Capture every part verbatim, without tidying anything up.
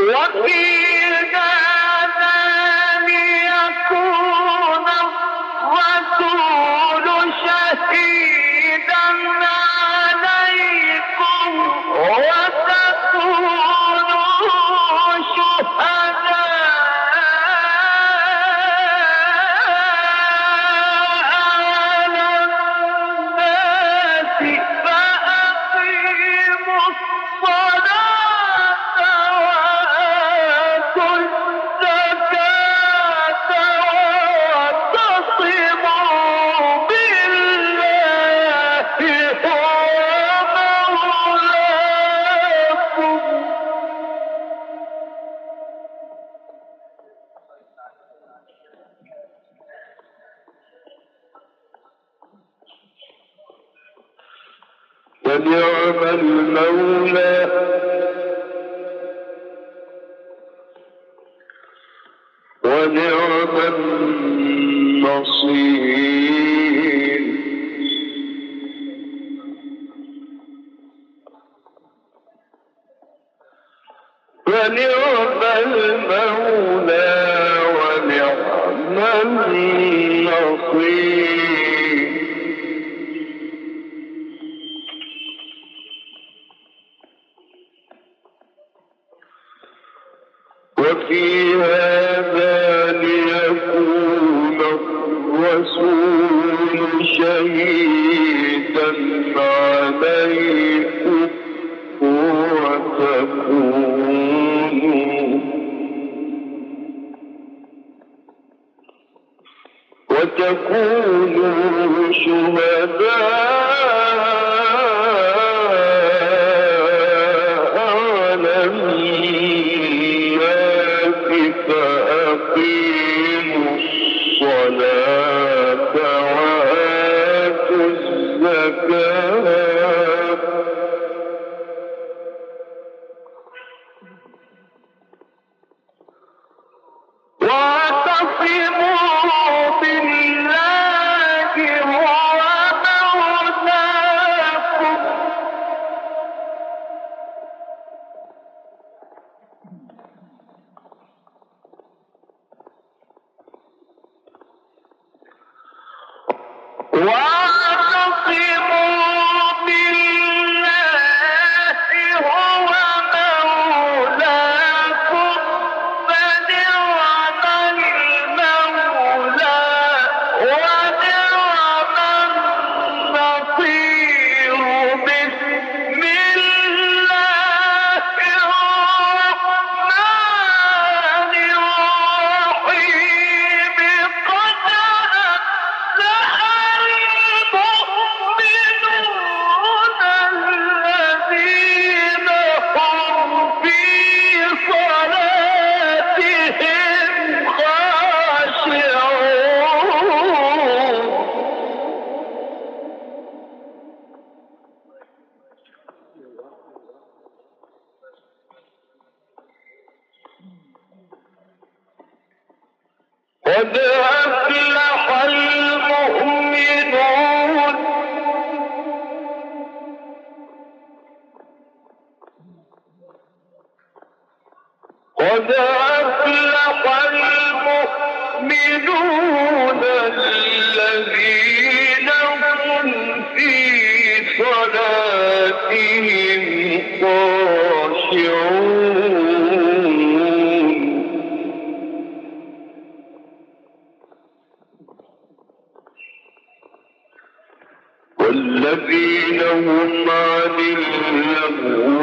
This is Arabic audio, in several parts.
ونعم المولى ونعم النصير. ونعم المولى ونعم النصير. وفي هذا ليكون الرسول شهيدا عليكم وتكونوا وتكونوا شهداء على الناس فأقيموا الصلاة وآتوا الزكاة واعتصموا بالله هو مولاكم واعتصموا بالله هو مولاكم فنعم المولى ونعم النصير. بسم الله الرحمن الرحيم. قد أفلح المؤمنون الذين هم في صلاتهم خاشعون. قد أفلح المؤمنون قد أفلح المؤمنون الذين هم في صلاتهم خاشعون. والذين هم عن اللغو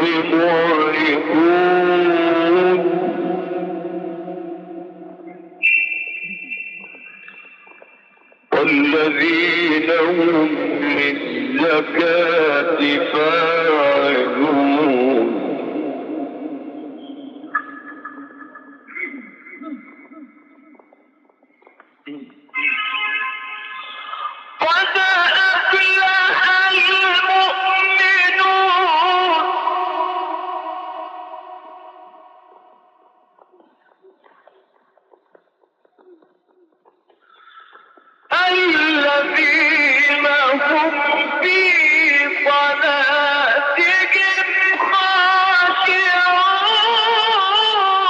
معرضون. والذين هم للزكاة فاعلون. قد أفلح المؤمنون الذين هم في صلاتهم خاشعون.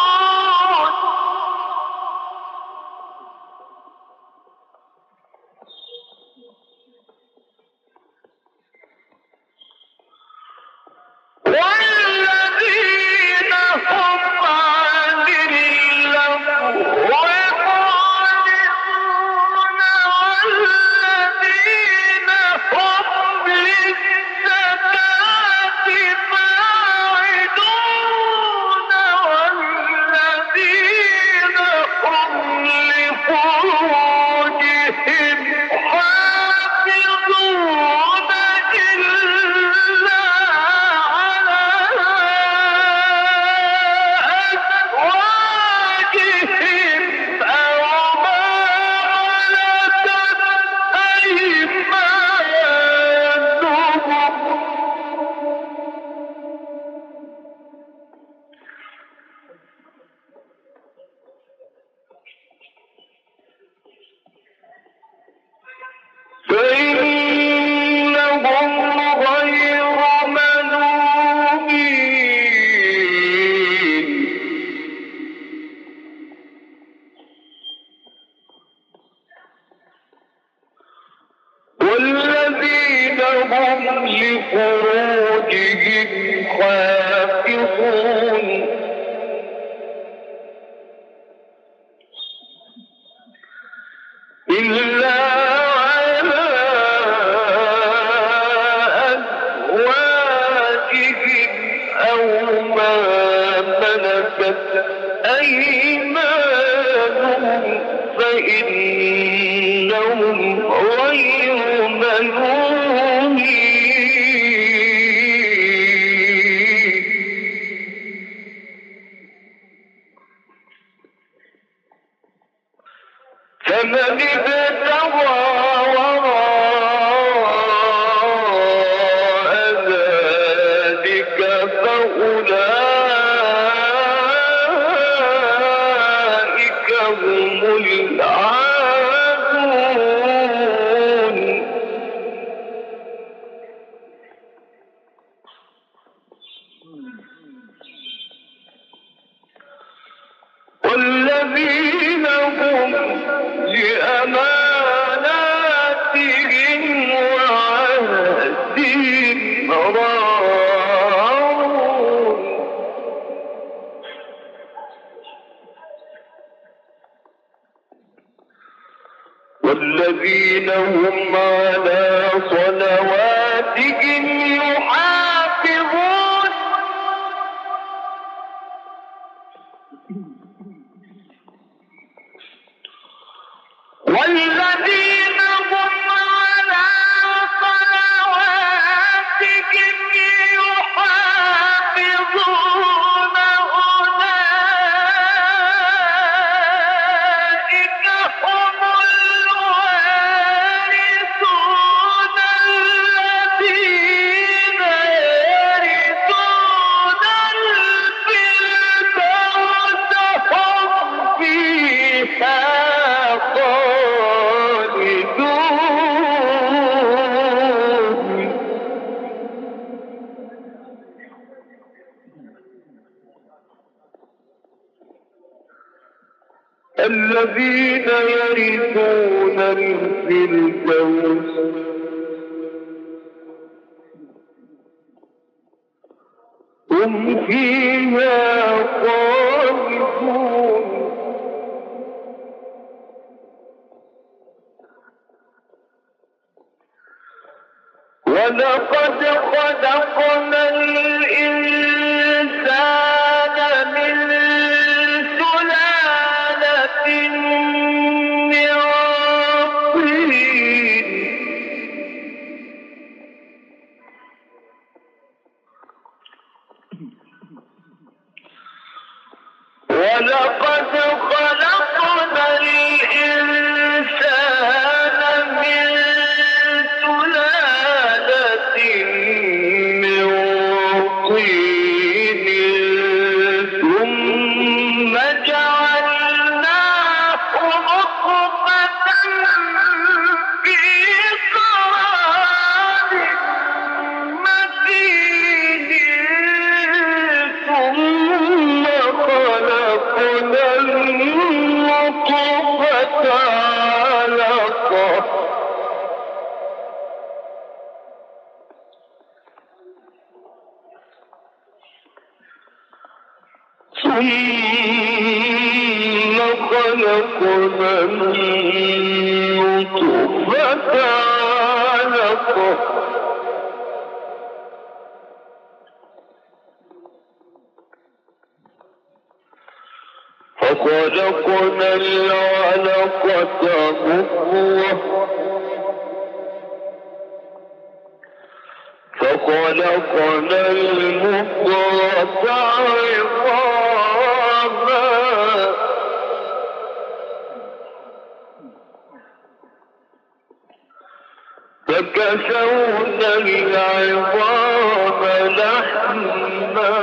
ملكت أيمانهم فإنهم غير ملومين. فمن ابتغى وراء ذلك فأولئك هم العادون. والذين هم لأماناتهم وعهدهم راعون. والذين هم على صلواتهم يحافظون. والذين هم على صلواتهم يحافظون أولئك هم الوارثون الذين يرثون الفردوس هم فيها الذين يرثون الفردوس هم فيها خالدون. ولقد خلقنا الإنسان من سلالة من طين ولقد خلقنا الإنسان من سلالة من طين ثم جعلناه نطفة في قرار مكين ثم خلقنا النطفة علقة ثم خلقنا النطفة علقة فخلقنا العلقة مضغة فخلقنا المضغة عظاما فكسونا العظام لحما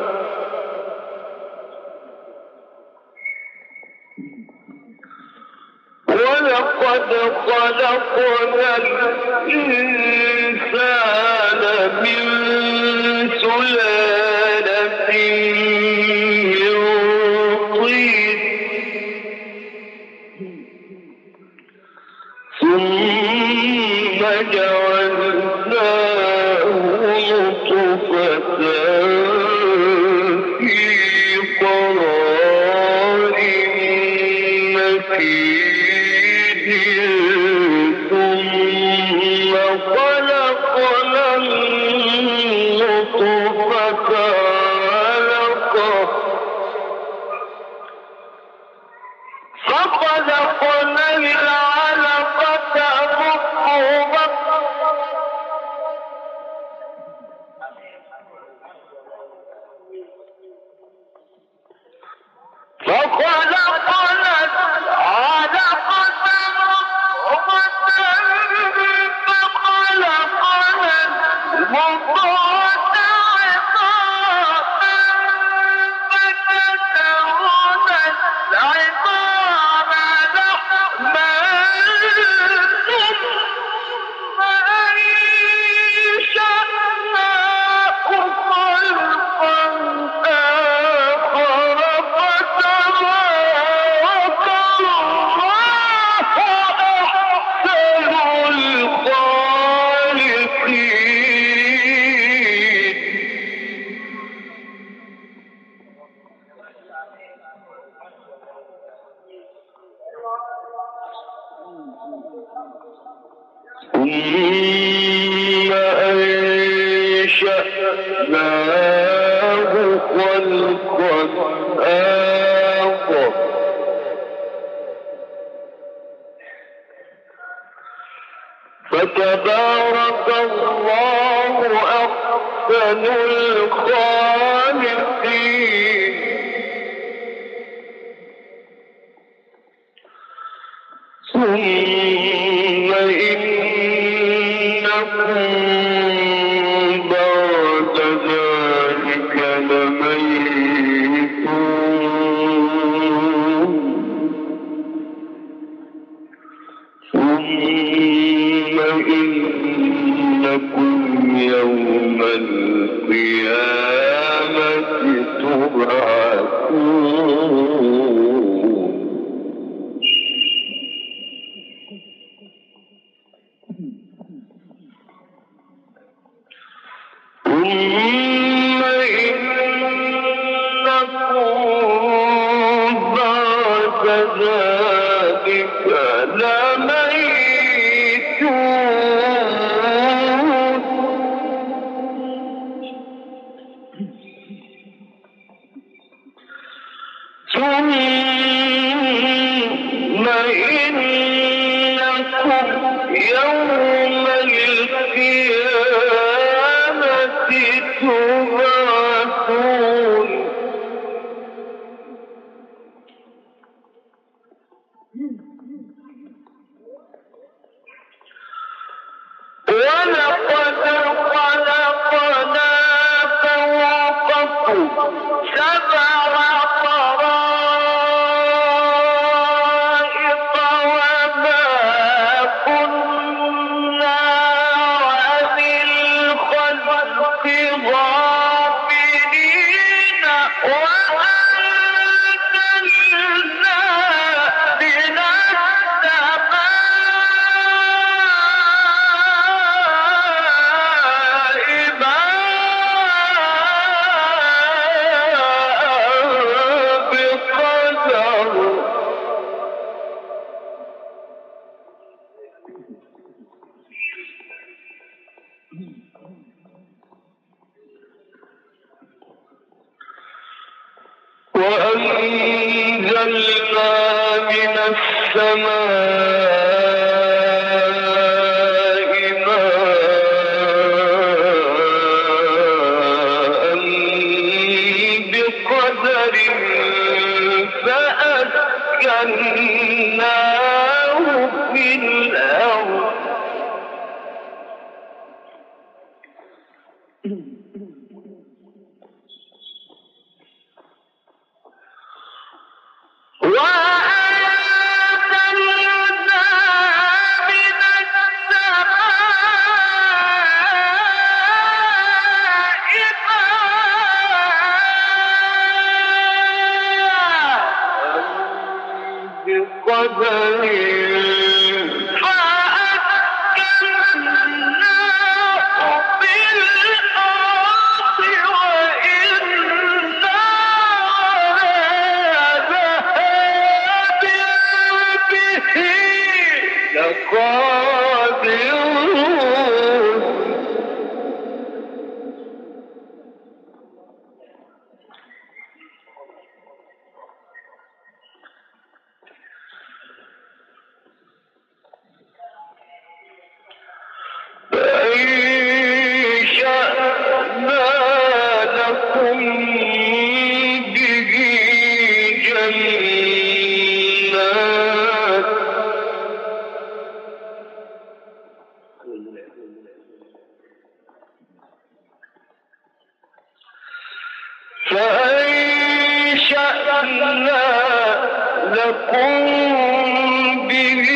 ولقد خلقنا الإنسان من سلالة من طين ثم جعلناه نطفة في قرار مكين ثم خلقنا النطفة علقة ثم أنشأناه خلقا آخر فتبارك الله أحسن الخالقين. ثم إنكم بعد ذلك لميتون. ثم إنكم يوم القيامة تبعثون. ثم إنكم بعد ذلك لميتون. ثم إنكم يوم القيامة تبعثون. ولقد خلقنا فوقكم سبع طرائق وما كنا عن الخلق غافلين وأنزلنا من وأنزلنا من السماء ماء بقدر فأسكناه في الأرض. لكم به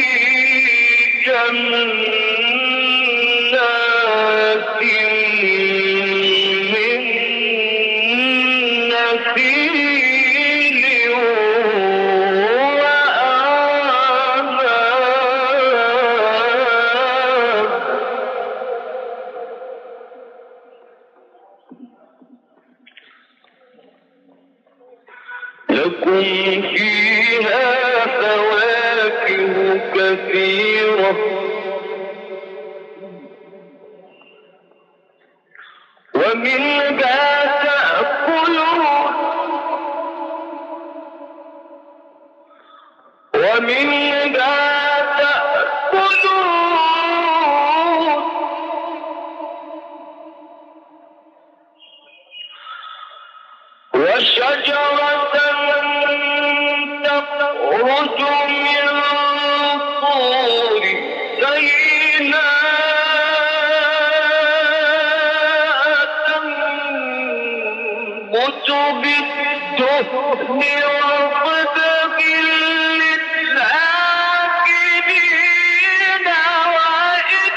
جنات من نخيل وأعناب لكم فيها فواكه كثيرة ومنها تأكلون ومنها تأكلون وشجرة تخرج من طور سيناء تنبت بالدهن وصدق للآكلين وإن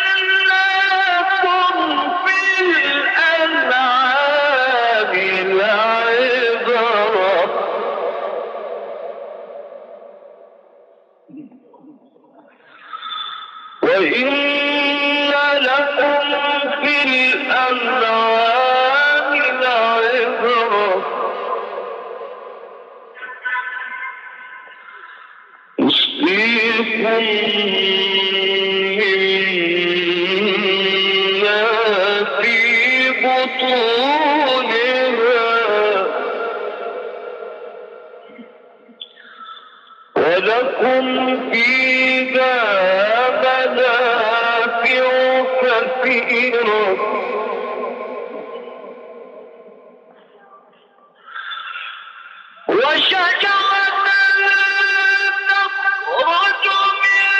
لكم في الأنعام لعبرة وإن لكم في الأنعام لعبرة نسقيكم مما في بطونها ولكم فيها منافع كثيرة وشجرة تخرج من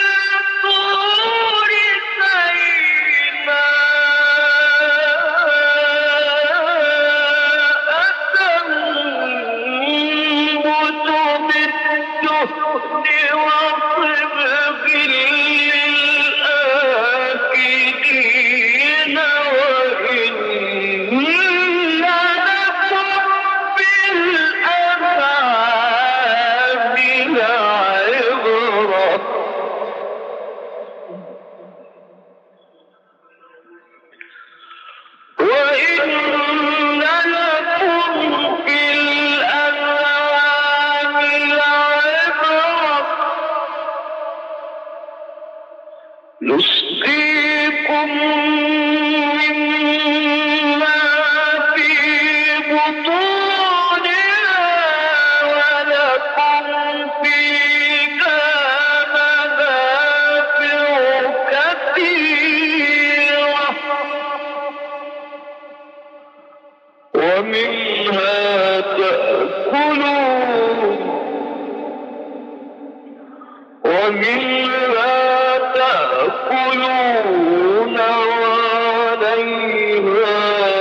طور سيناء تنبت بالدهن وصبغ للآكلين وإن لكم بالأنعام لعبرة وإن لكم في الأنعام لعبرة نسقيكم مما في بطونها ولكم فيها منافع كثيرة ومنها تأكلون ومنها تأكلون وعليها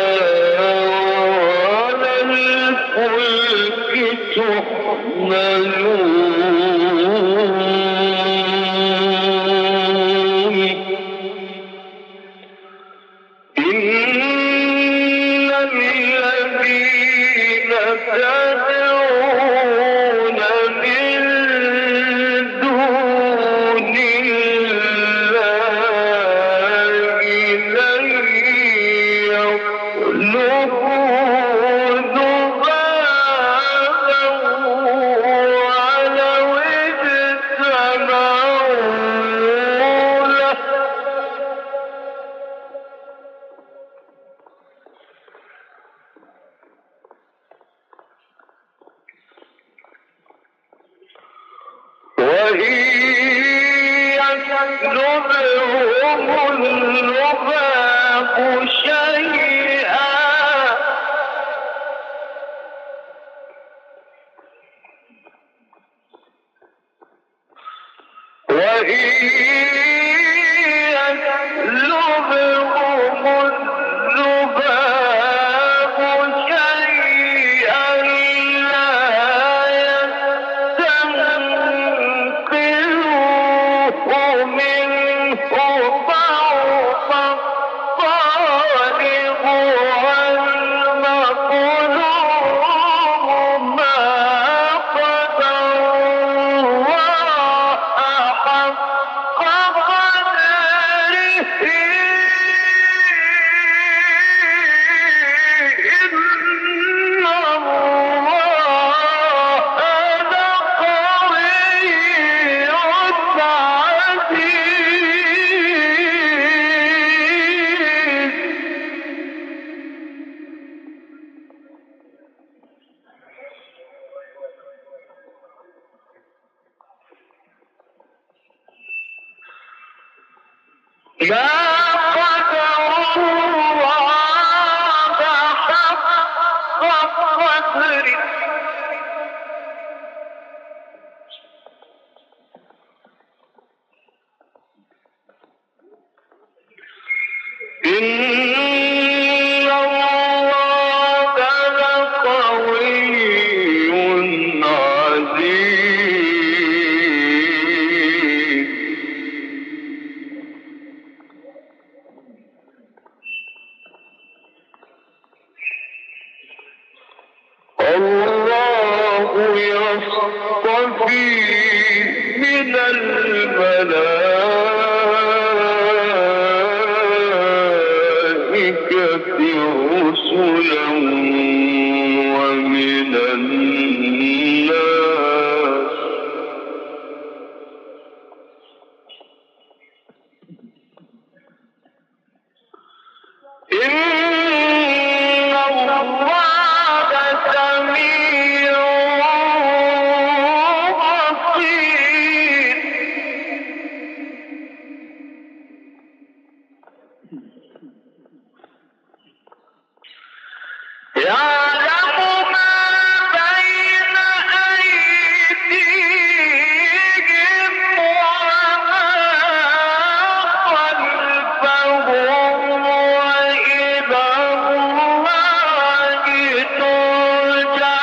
وعلى الفلك تحملون إن الذين تدعون من دون الله لن يخلقوا ذبابا ولو اجتمعوا له وإن يسلبهم الذباب شيئا وإن يسلبهم الذباب شيئا لا ما قدر الله حق قدره إن الله لقوي عزيز الله يصطفي من الملائكة رسلا ومن الناس إن الله سميع بصير يعلم ما بين أيديهم وما خلفهم وإلى الله ترجع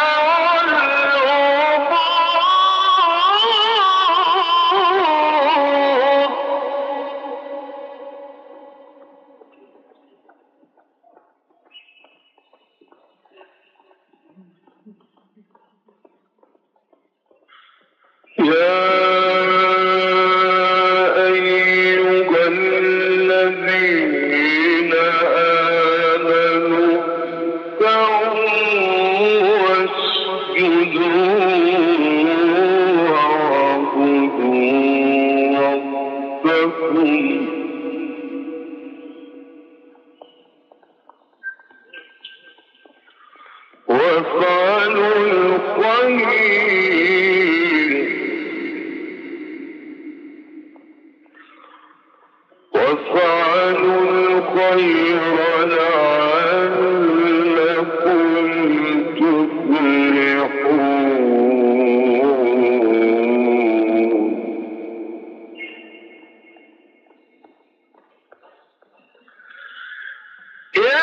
الأمور يا أيها الذين آمنوا اركعوا واسجدوا واعبدوا ربكم وافعلوا الخير وافعلوا الخير لعلكم تفلحون يا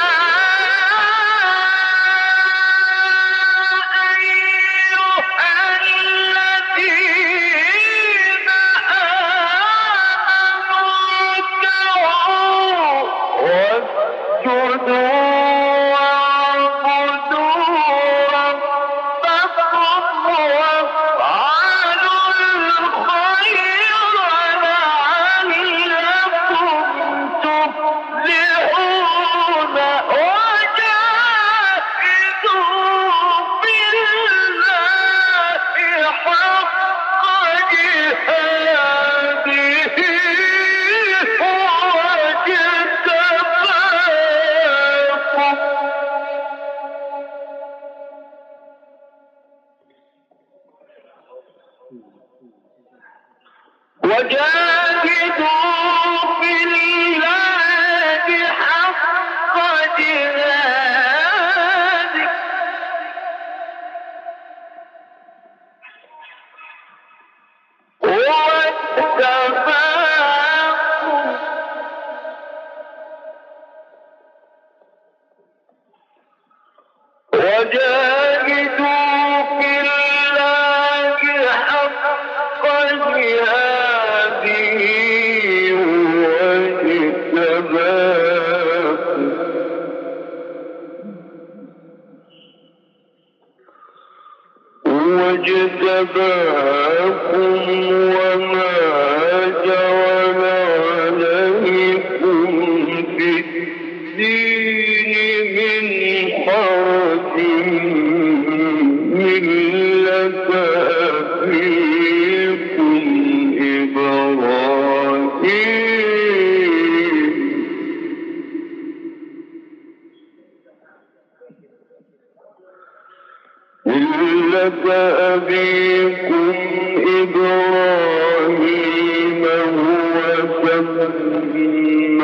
وجاهدوا في الله حق جهاده هو اجتباكم وجاهدوا في الله حق جهاده هو اجتباكم هو اجتباكم وما جعل عليكم في الدين من حرج ملة أبيكم إبراهيم ملة أبيكم إبراهيم هو سميكم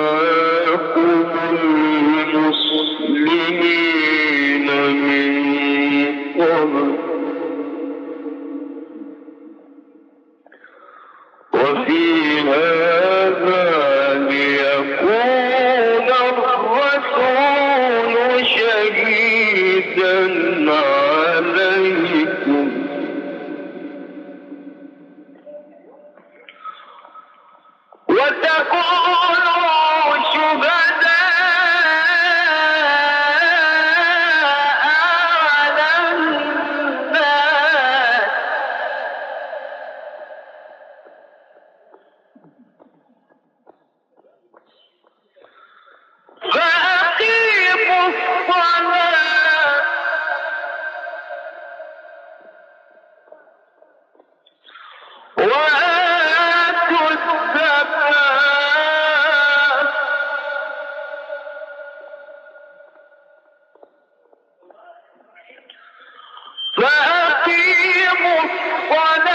الصلاة